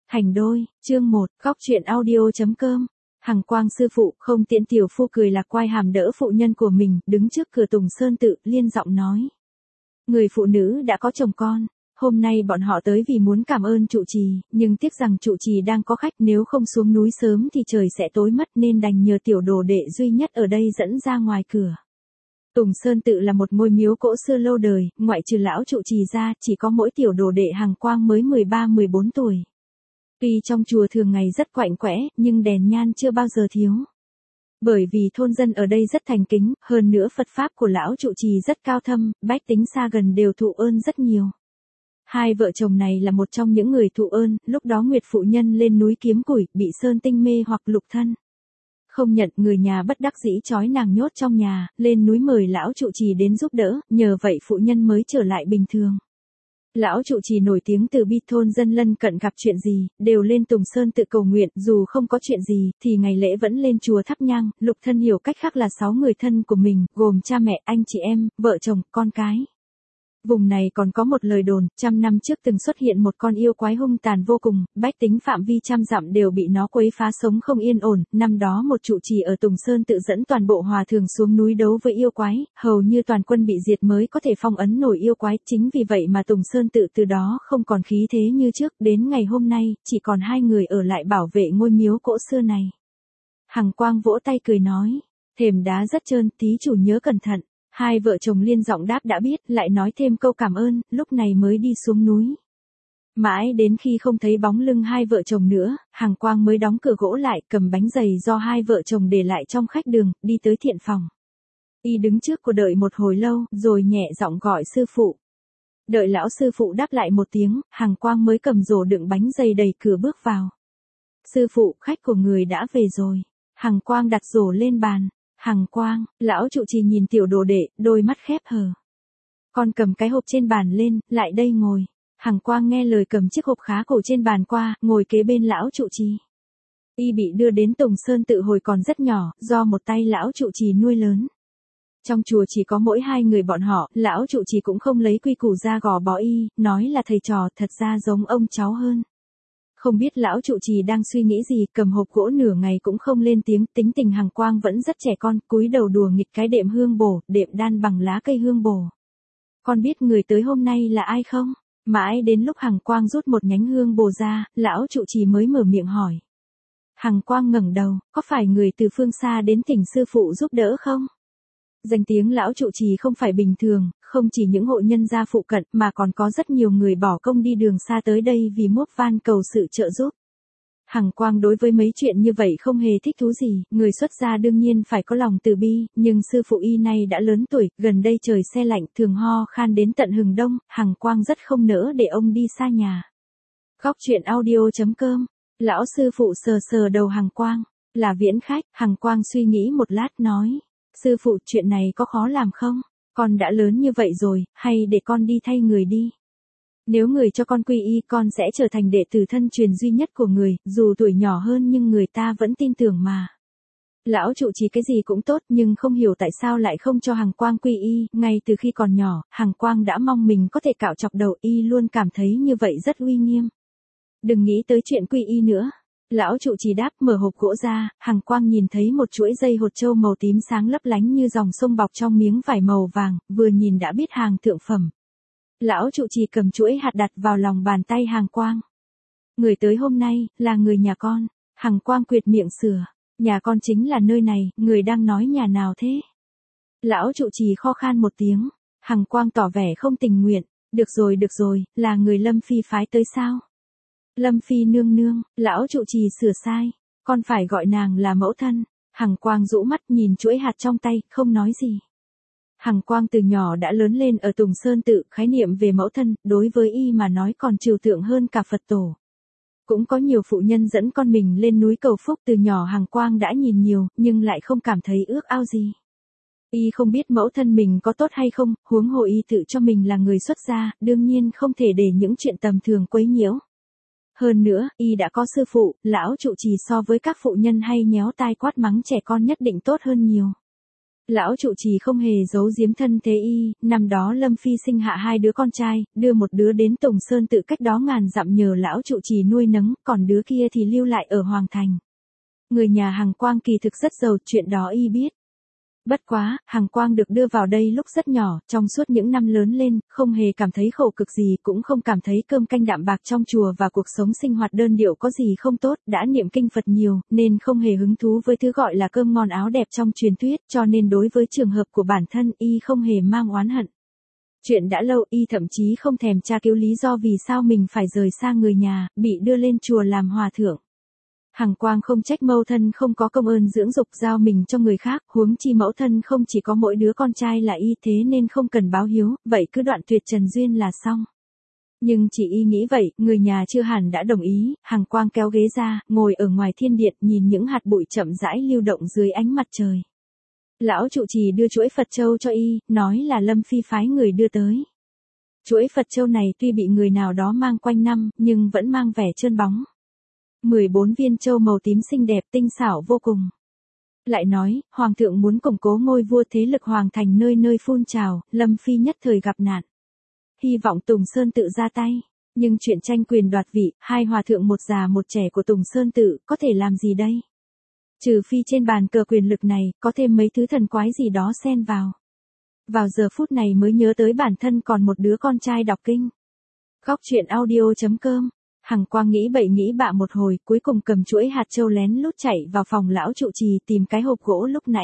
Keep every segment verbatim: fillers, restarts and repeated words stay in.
Thành đôi, chương một, góc truyện audio.com. Hằng Quang sư phụ không tiện tiểu phu cười lạc quai hàm đỡ phụ nhân của mình, đứng trước cửa Tùng Sơn tự, liên giọng nói. Người phụ nữ đã có chồng con, hôm nay bọn họ tới vì muốn cảm ơn trụ trì, nhưng tiếc rằng trụ trì đang có khách, nếu không xuống núi sớm thì trời sẽ tối mất nên đành nhờ tiểu đồ đệ duy nhất ở đây dẫn ra ngoài cửa. Tùng Sơn tự là một ngôi miếu cỗ xưa lâu đời, ngoại trừ lão trụ trì ra, chỉ có mỗi tiểu đồ đệ Hằng Quang mới mười ba mười bốn tuổi. Tuy trong chùa thường ngày rất quạnh quẽ, nhưng đèn nhan chưa bao giờ thiếu. Bởi vì thôn dân ở đây rất thành kính, hơn nữa Phật Pháp của lão trụ trì rất cao thâm, bách tính xa gần đều thụ ơn rất nhiều. Hai vợ chồng này là một trong những người thụ ơn, lúc đó Nguyệt phụ nhân lên núi kiếm củi, bị sơn tinh mê hoặc lục thân. Không nhận, người nhà bất đắc dĩ trói nàng nhốt trong nhà, lên núi mời lão trụ trì đến giúp đỡ, nhờ vậy phụ nhân mới trở lại bình thường. Lão trụ trì nổi tiếng từ bi, thôn dân lân cận gặp chuyện gì, đều lên Tùng Sơn tự cầu nguyện, dù không có chuyện gì, thì ngày lễ vẫn lên chùa thắp nhang. Lục thân hiểu cách khác là sáu người thân của mình, gồm cha mẹ, anh chị em, vợ chồng, con cái. Vùng này còn có một lời đồn, trăm năm trước từng xuất hiện một con yêu quái hung tàn vô cùng, bách tính phạm vi trăm dặm đều bị nó quấy phá, sống không yên ổn. Năm đó một trụ trì ở Tùng Sơn tự dẫn toàn bộ hòa thượng xuống núi đấu với yêu quái, hầu như toàn quân bị diệt mới có thể phong ấn nổi yêu quái. Chính vì vậy mà Tùng Sơn tự từ đó không còn khí thế như trước, đến ngày hôm nay, chỉ còn hai người ở lại bảo vệ ngôi miếu cỗ xưa này. Hằng Quang vỗ tay cười nói, thềm đá rất trơn, thí chủ nhớ cẩn thận. Hai vợ chồng liên giọng đáp đã biết, lại nói thêm câu cảm ơn, lúc này mới đi xuống núi. Mãi đến khi không thấy bóng lưng hai vợ chồng nữa, Hằng Quang mới đóng cửa gỗ lại, cầm bánh dày do hai vợ chồng để lại trong khách đường, đi tới thiện phòng. Y đứng trước cửa đợi một hồi lâu, rồi nhẹ giọng gọi sư phụ. Đợi lão sư phụ đáp lại một tiếng, Hằng Quang mới cầm rổ đựng bánh dày đầy cửa bước vào. Sư phụ, khách của người đã về rồi. Hằng Quang đặt rổ lên bàn. Hằng Quang, lão trụ trì nhìn tiểu đồ đệ, đôi mắt khép hờ. Con cầm cái hộp trên bàn lên, lại đây ngồi. Hằng Quang nghe lời cầm chiếc hộp khá cổ trên bàn qua, ngồi kế bên lão trụ trì. Y bị đưa đến Tùng Sơn tự hồi còn rất nhỏ, do một tay lão trụ trì nuôi lớn. Trong chùa chỉ có mỗi hai người bọn họ, lão trụ trì cũng không lấy quy củ ra gò bó y, nói là thầy trò, thật ra giống ông cháu hơn. Không biết lão trụ trì đang suy nghĩ gì, cầm hộp gỗ nửa ngày cũng không lên tiếng. Tính tình Hằng Quang vẫn rất trẻ con, cúi đầu đùa nghịch cái đệm hương bổ, đệm đan bằng lá cây hương bổ. Con biết người tới hôm nay là ai không? Mãi đến lúc Hằng Quang rút một nhánh hương bổ ra, lão trụ trì mới mở miệng hỏi. Hằng Quang ngẩng đầu, có phải người từ phương xa đến thỉnh sư phụ giúp đỡ không? Danh tiếng lão trụ trì không phải bình thường, không chỉ những hộ nhân gia phụ cận mà còn có rất nhiều người bỏ công đi đường xa tới đây vì mốt van cầu sự trợ giúp. Hằng Quang đối với mấy chuyện như vậy không hề thích thú gì, người xuất gia đương nhiên phải có lòng từ bi, nhưng sư phụ y này đã lớn tuổi, gần đây trời se lạnh, thường ho khan đến tận hừng đông, Hằng Quang rất không nỡ để ông đi xa nhà. Góc truyện audio.com, lão sư phụ sờ sờ đầu Hằng Quang, là viễn khách. Hằng Quang suy nghĩ một lát nói. Sư phụ, chuyện này có khó làm không? Con đã lớn như vậy rồi, hay để con đi thay người đi? Nếu người cho con quy y, con sẽ trở thành đệ tử thân truyền duy nhất của người, dù tuổi nhỏ hơn nhưng người ta vẫn tin tưởng mà. Lão trụ trì cái gì cũng tốt, nhưng không hiểu tại sao lại không cho Hằng Quang quy y. Ngay từ khi còn nhỏ, Hằng Quang đã mong mình có thể cạo chọc đầu, y luôn cảm thấy như vậy rất uy nghiêm. Đừng nghĩ tới chuyện quy y nữa. Lão trụ trì đáp, mở hộp gỗ ra, Hằng Quang nhìn thấy một chuỗi dây hột châu màu tím sáng lấp lánh như dòng sông bọc trong miếng vải màu vàng, vừa nhìn đã biết hàng thượng phẩm. Lão trụ trì cầm chuỗi hạt đặt vào lòng bàn tay Hằng Quang. Người tới hôm nay, là người nhà con. Hằng Quang quyệt miệng sửa, nhà con chính là nơi này, người đang nói nhà nào thế? Lão trụ trì kho khan một tiếng, Hằng Quang tỏ vẻ không tình nguyện, được rồi được rồi, là người Lâm Phi phái tới sao? Lâm Phi nương nương, lão trụ trì sửa sai, con phải gọi nàng là mẫu thân. Hằng Quang rũ mắt nhìn chuỗi hạt trong tay, không nói gì. Hằng Quang từ nhỏ đã lớn lên ở Tùng Sơn tự, khái niệm về mẫu thân, đối với y mà nói còn trừu tượng hơn cả Phật tổ. Cũng có nhiều phụ nhân dẫn con mình lên núi cầu phúc, từ nhỏ Hằng Quang đã nhìn nhiều, nhưng lại không cảm thấy ước ao gì. Y không biết mẫu thân mình có tốt hay không, huống hồ y tự cho mình là người xuất gia, đương nhiên không thể để những chuyện tầm thường quấy nhiễu. Hơn nữa, y đã có sư phụ, lão trụ trì so với các phụ nhân hay nhéo tai quát mắng trẻ con nhất định tốt hơn nhiều. Lão trụ trì không hề giấu giếm thân thế y, năm đó Lâm Phi sinh hạ hai đứa con trai, đưa một đứa đến Tùng Sơn tự cách đó ngàn dặm nhờ lão trụ trì nuôi nấng, còn đứa kia thì lưu lại ở Hoàng Thành. Người nhà Hằng Quang kỳ thực rất giàu, chuyện đó y biết. Bất quá, Hằng Quang được đưa vào đây lúc rất nhỏ, trong suốt những năm lớn lên, không hề cảm thấy khổ cực gì, cũng không cảm thấy cơm canh đạm bạc trong chùa và cuộc sống sinh hoạt đơn điệu có gì không tốt, đã niệm kinh Phật nhiều, nên không hề hứng thú với thứ gọi là cơm ngon áo đẹp trong truyền thuyết, cho nên đối với trường hợp của bản thân, y không hề mang oán hận. Chuyện đã lâu, y thậm chí không thèm tra cứu lý do vì sao mình phải rời xa người nhà, bị đưa lên chùa làm hòa thượng. Hằng Quang không trách mẫu thân không có công ơn dưỡng dục giao mình cho người khác, huống chi mẫu thân không chỉ có mỗi đứa con trai là y, thế nên không cần báo hiếu, vậy cứ đoạn tuyệt trần duyên là xong. Nhưng chỉ y nghĩ vậy, người nhà chưa hẳn đã đồng ý. Hằng Quang kéo ghế ra, ngồi ở ngoài thiên điện, nhìn những hạt bụi chậm rãi lưu động dưới ánh mặt trời. Lão trụ trì đưa chuỗi Phật châu cho y, nói là Lâm Phi phái người đưa tới. Chuỗi Phật châu này tuy bị người nào đó mang quanh năm, nhưng vẫn mang vẻ trơn bóng. mười bốn viên châu màu tím xinh đẹp tinh xảo vô cùng. Lại nói, Hoàng thượng muốn củng cố ngôi vua, thế lực Hoàng Thành nơi nơi phun trào, Lâm Phi nhất thời gặp nạn. Hy vọng Tùng Sơn tự ra tay, nhưng chuyện tranh quyền đoạt vị, hai hòa thượng một già một trẻ của Tùng Sơn tự, có thể làm gì đây? Trừ phi trên bàn cờ quyền lực này, có thêm mấy thứ thần quái gì đó xen vào. Vào giờ phút này mới nhớ tới bản thân còn một đứa con trai đọc kinh. Góc truyện audio chấm com. Hằng Quang nghĩ bậy nghĩ bạ một hồi, cuối cùng cầm chuỗi hạt châu lén lút chạy vào phòng lão trụ trì tìm cái hộp gỗ lúc nãy.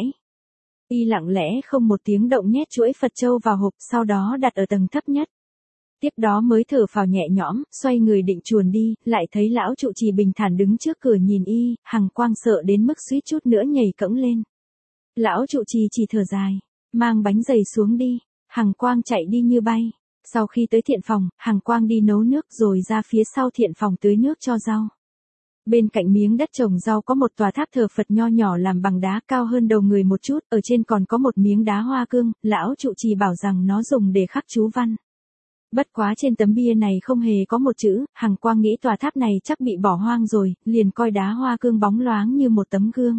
Y lặng lẽ không một tiếng động nhét chuỗi Phật châu vào hộp, sau đó đặt ở tầng thấp nhất. Tiếp đó mới thở phào nhẹ nhõm, xoay người định chuồn đi, lại thấy lão trụ trì bình thản đứng trước cửa nhìn y. Hằng Quang sợ đến mức suýt chút nữa nhảy cẫng lên. Lão trụ trì chỉ thở dài, mang bánh dày xuống đi. Hằng Quang chạy đi như bay. Sau khi tới thiện phòng, Hằng Quang đi nấu nước rồi ra phía sau thiện phòng tưới nước cho rau. Bên cạnh miếng đất trồng rau có một tòa tháp thờ Phật nho nhỏ làm bằng đá, cao hơn đầu người một chút, ở trên còn có một miếng đá hoa cương, lão trụ trì bảo rằng nó dùng để khắc chú văn. Bất quá trên tấm bia này không hề có một chữ. Hằng Quang nghĩ tòa tháp này chắc bị bỏ hoang rồi, liền coi đá hoa cương bóng loáng như một tấm gương.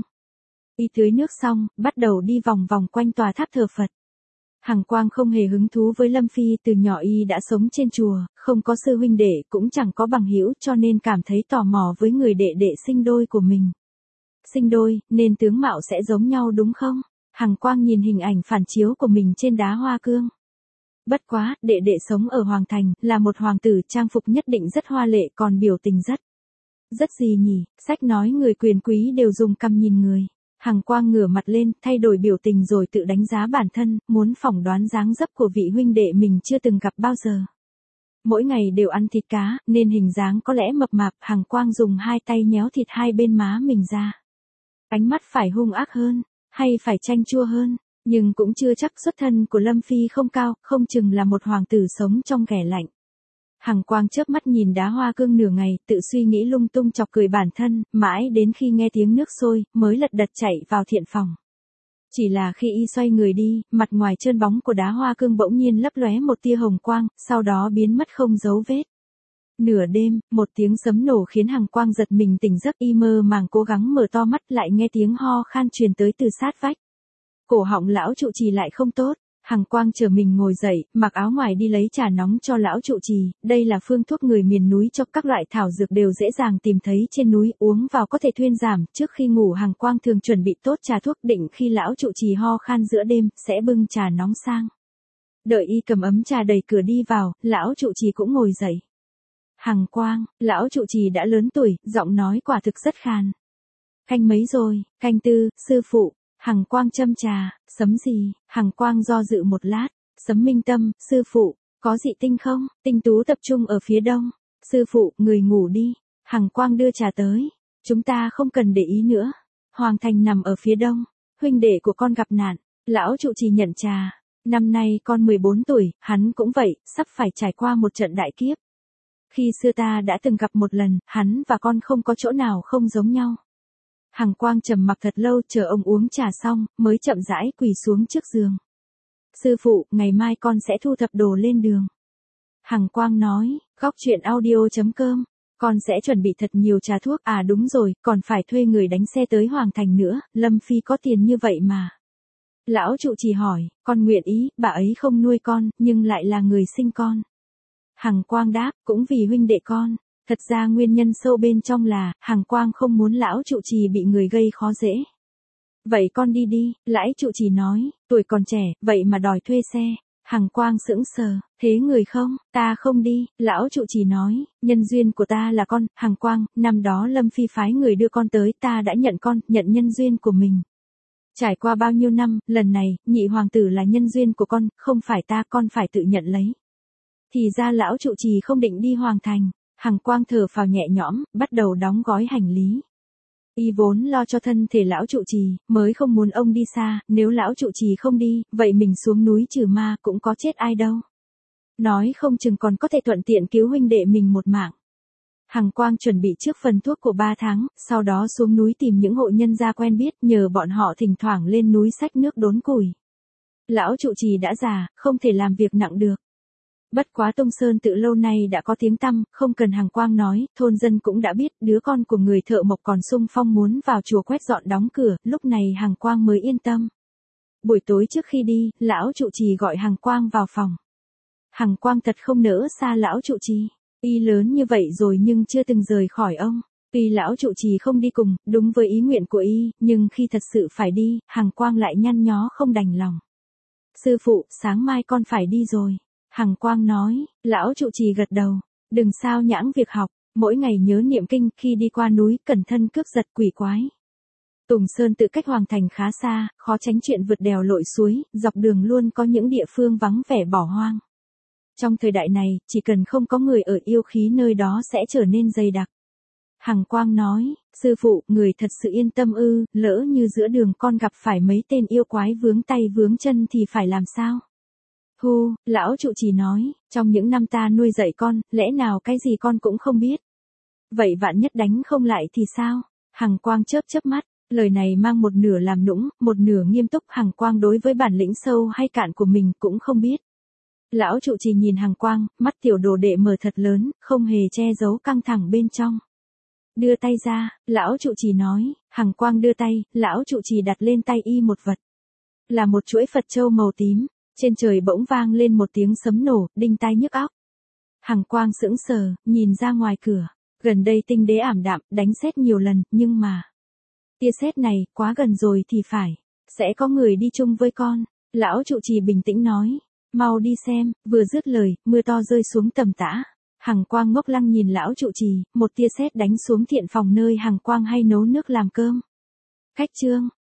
Y tưới nước xong, bắt đầu đi vòng vòng quanh tòa tháp thờ Phật. Hằng Quang không hề hứng thú với Lâm Phi, từ nhỏ y đã sống trên chùa, không có sư huynh đệ, cũng chẳng có bằng hữu, cho nên cảm thấy tò mò với người đệ đệ sinh đôi của mình. Sinh đôi, nên tướng mạo sẽ giống nhau đúng không? Hằng Quang nhìn hình ảnh phản chiếu của mình trên đá hoa cương. Bất quá, đệ đệ sống ở Hoàng Thành, là một hoàng tử, trang phục nhất định rất hoa lệ, còn biểu tình rất... Rất gì nhỉ? Sách nói người quyền quý đều dùng cằm nhìn người. Hằng Quang ngửa mặt lên, thay đổi biểu tình rồi tự đánh giá bản thân, muốn phỏng đoán dáng dấp của vị huynh đệ mình chưa từng gặp bao giờ. Mỗi ngày đều ăn thịt cá, nên hình dáng có lẽ mập mạp. Hằng Quang dùng hai tay nhéo thịt hai bên má mình ra. Ánh mắt phải hung ác hơn, hay phải chanh chua hơn, nhưng cũng chưa chắc. Xuất thân của Lâm Phi không cao, không chừng là một hoàng tử sống trong ghẻ lạnh. Hằng Quang chớp mắt nhìn đá hoa cương nửa ngày, tự suy nghĩ lung tung chọc cười bản thân, mãi đến khi nghe tiếng nước sôi, mới lật đật chạy vào thiện phòng. Chỉ là khi y xoay người đi, mặt ngoài trơn bóng của đá hoa cương bỗng nhiên lấp lóe một tia hồng quang, sau đó biến mất không dấu vết. Nửa đêm, một tiếng sấm nổ khiến Hằng Quang giật mình tỉnh giấc, y mơ màng cố gắng mở to mắt, lại nghe tiếng ho khan truyền tới từ sát vách. Cổ họng lão trụ trì lại không tốt. Hằng Quang chờ mình ngồi dậy, mặc áo ngoài đi lấy trà nóng cho lão trụ trì. Đây là phương thuốc người miền núi, cho các loại thảo dược đều dễ dàng tìm thấy trên núi, uống vào có thể thuyên giảm. Trước khi ngủ Hằng Quang thường chuẩn bị tốt trà thuốc, định khi lão trụ trì ho khan giữa đêm, sẽ bưng trà nóng sang. Đợi y cầm ấm trà đẩy cửa đi vào, lão trụ trì cũng ngồi dậy. Hằng Quang, lão trụ trì đã lớn tuổi, giọng nói quả thực rất khàn. Canh mấy rồi? Canh tư, sư phụ. Hằng Quang châm trà. Sấm gì? Hằng Quang do dự một lát. Sấm minh tâm, sư phụ, có dị tinh không? Tinh tú tập trung ở phía đông. Sư phụ, người ngủ đi. Hằng Quang đưa trà tới. Chúng ta không cần để ý nữa. Hoàng Thành nằm ở phía đông. Huynh đệ của con gặp nạn. Lão trụ trì nhận trà. Năm nay con mười bốn tuổi, hắn cũng vậy, sắp phải trải qua một trận đại kiếp. Khi xưa ta đã từng gặp một lần, hắn và con không có chỗ nào không giống nhau. Hằng Quang trầm mặc thật lâu, chờ ông uống trà xong, mới chậm rãi quỳ xuống trước giường. Sư phụ, ngày mai con sẽ thu thập đồ lên đường. Hằng Quang nói, góc truyện audio chấm com, con sẽ chuẩn bị thật nhiều trà thuốc, à đúng rồi, còn phải thuê người đánh xe tới Hoàng Thành nữa, Lâm Phi có tiền như vậy mà. Lão trụ trì hỏi, con nguyện ý, bà ấy không nuôi con, nhưng lại là người sinh con. Hằng Quang đáp, cũng vì huynh đệ con. Thật ra nguyên nhân sâu bên trong là, Hằng Quang không muốn lão trụ trì bị người gây khó dễ. Vậy con đi đi, lão trụ trì nói, tuổi còn trẻ, vậy mà đòi thuê xe. Hằng Quang sững sờ, thế người không, ta không đi, lão trụ trì nói, nhân duyên của ta là con, Hằng Quang, năm đó Lâm Phi phái người đưa con tới, ta đã nhận con, nhận nhân duyên của mình. Trải qua bao nhiêu năm, lần này, nhị hoàng tử là nhân duyên của con, không phải ta, con phải tự nhận lấy. Thì ra lão trụ trì không định đi Hoàng Thành. Hằng Quang thở phào nhẹ nhõm, bắt đầu đóng gói hành lý. Y vốn lo cho thân thể lão trụ trì, mới không muốn ông đi xa, nếu lão trụ trì không đi, vậy mình xuống núi trừ ma cũng có chết ai đâu. Nói không chừng còn có thể thuận tiện cứu huynh đệ mình một mạng. Hằng Quang chuẩn bị trước phần thuốc của ba tháng, sau đó xuống núi tìm những hộ nhân gia quen biết, nhờ bọn họ thỉnh thoảng lên núi xách nước đốn củi. Lão trụ trì đã già, không thể làm việc nặng được. Bất quá Tung Sơn Tự lâu nay đã có tiếng tăm, không cần Hằng Quang nói, thôn dân cũng đã biết, đứa con của người thợ mộc còn xung phong muốn vào chùa quét dọn đóng cửa, lúc này Hằng Quang mới yên tâm. Buổi tối trước khi đi, lão trụ trì gọi Hằng Quang vào phòng. Hằng Quang thật không nỡ xa lão trụ trì, y lớn như vậy rồi nhưng chưa từng rời khỏi ông. Tuy lão trụ trì không đi cùng, đúng với ý nguyện của y, nhưng khi thật sự phải đi, Hằng Quang lại nhăn nhó không đành lòng. Sư phụ, sáng mai con phải đi rồi. Hằng Quang nói, lão trụ trì gật đầu, đừng sao nhãng việc học, mỗi ngày nhớ niệm kinh, khi đi qua núi, cẩn thân cướp giật quỷ quái. Tùng Sơn Tự cách Hoàng Thành khá xa, khó tránh chuyện vượt đèo lội suối, dọc đường luôn có những địa phương vắng vẻ bỏ hoang. Trong thời đại này, chỉ cần không có người ở, yêu khí nơi đó sẽ trở nên dày đặc. Hằng Quang nói, sư phụ, người thật sự yên tâm ư, lỡ như giữa đường con gặp phải mấy tên yêu quái vướng tay vướng chân thì phải làm sao? Hu, lão trụ trì nói, trong những năm ta nuôi dạy con, lẽ nào cái gì con cũng không biết. Vậy vạn nhất đánh không lại thì sao? Hằng Quang chớp chớp mắt, lời này mang một nửa làm nũng, một nửa nghiêm túc. Hằng Quang đối với bản lĩnh sâu hay cạn của mình cũng không biết. Lão trụ trì nhìn Hằng Quang, mắt tiểu đồ đệ mở thật lớn, không hề che giấu căng thẳng bên trong. Đưa tay ra, lão trụ trì nói, Hằng Quang đưa tay, lão trụ trì đặt lên tay y một vật. Là một chuỗi Phật châu màu tím. Trên trời bỗng vang lên một tiếng sấm nổ, đinh tai nhức óc. Hằng Quang sững sờ, nhìn ra ngoài cửa. Gần đây tinh đế ảm đạm, đánh sét nhiều lần, nhưng mà... tia sét này, quá gần rồi thì phải. Sẽ có người đi chung với con. Lão trụ trì bình tĩnh nói. Mau đi xem, vừa dứt lời, mưa to rơi xuống tầm tã. Hằng Quang ngốc lăng nhìn lão trụ trì, một tia sét đánh xuống thiện phòng nơi Hằng Quang hay nấu nước làm cơm. Khách chương.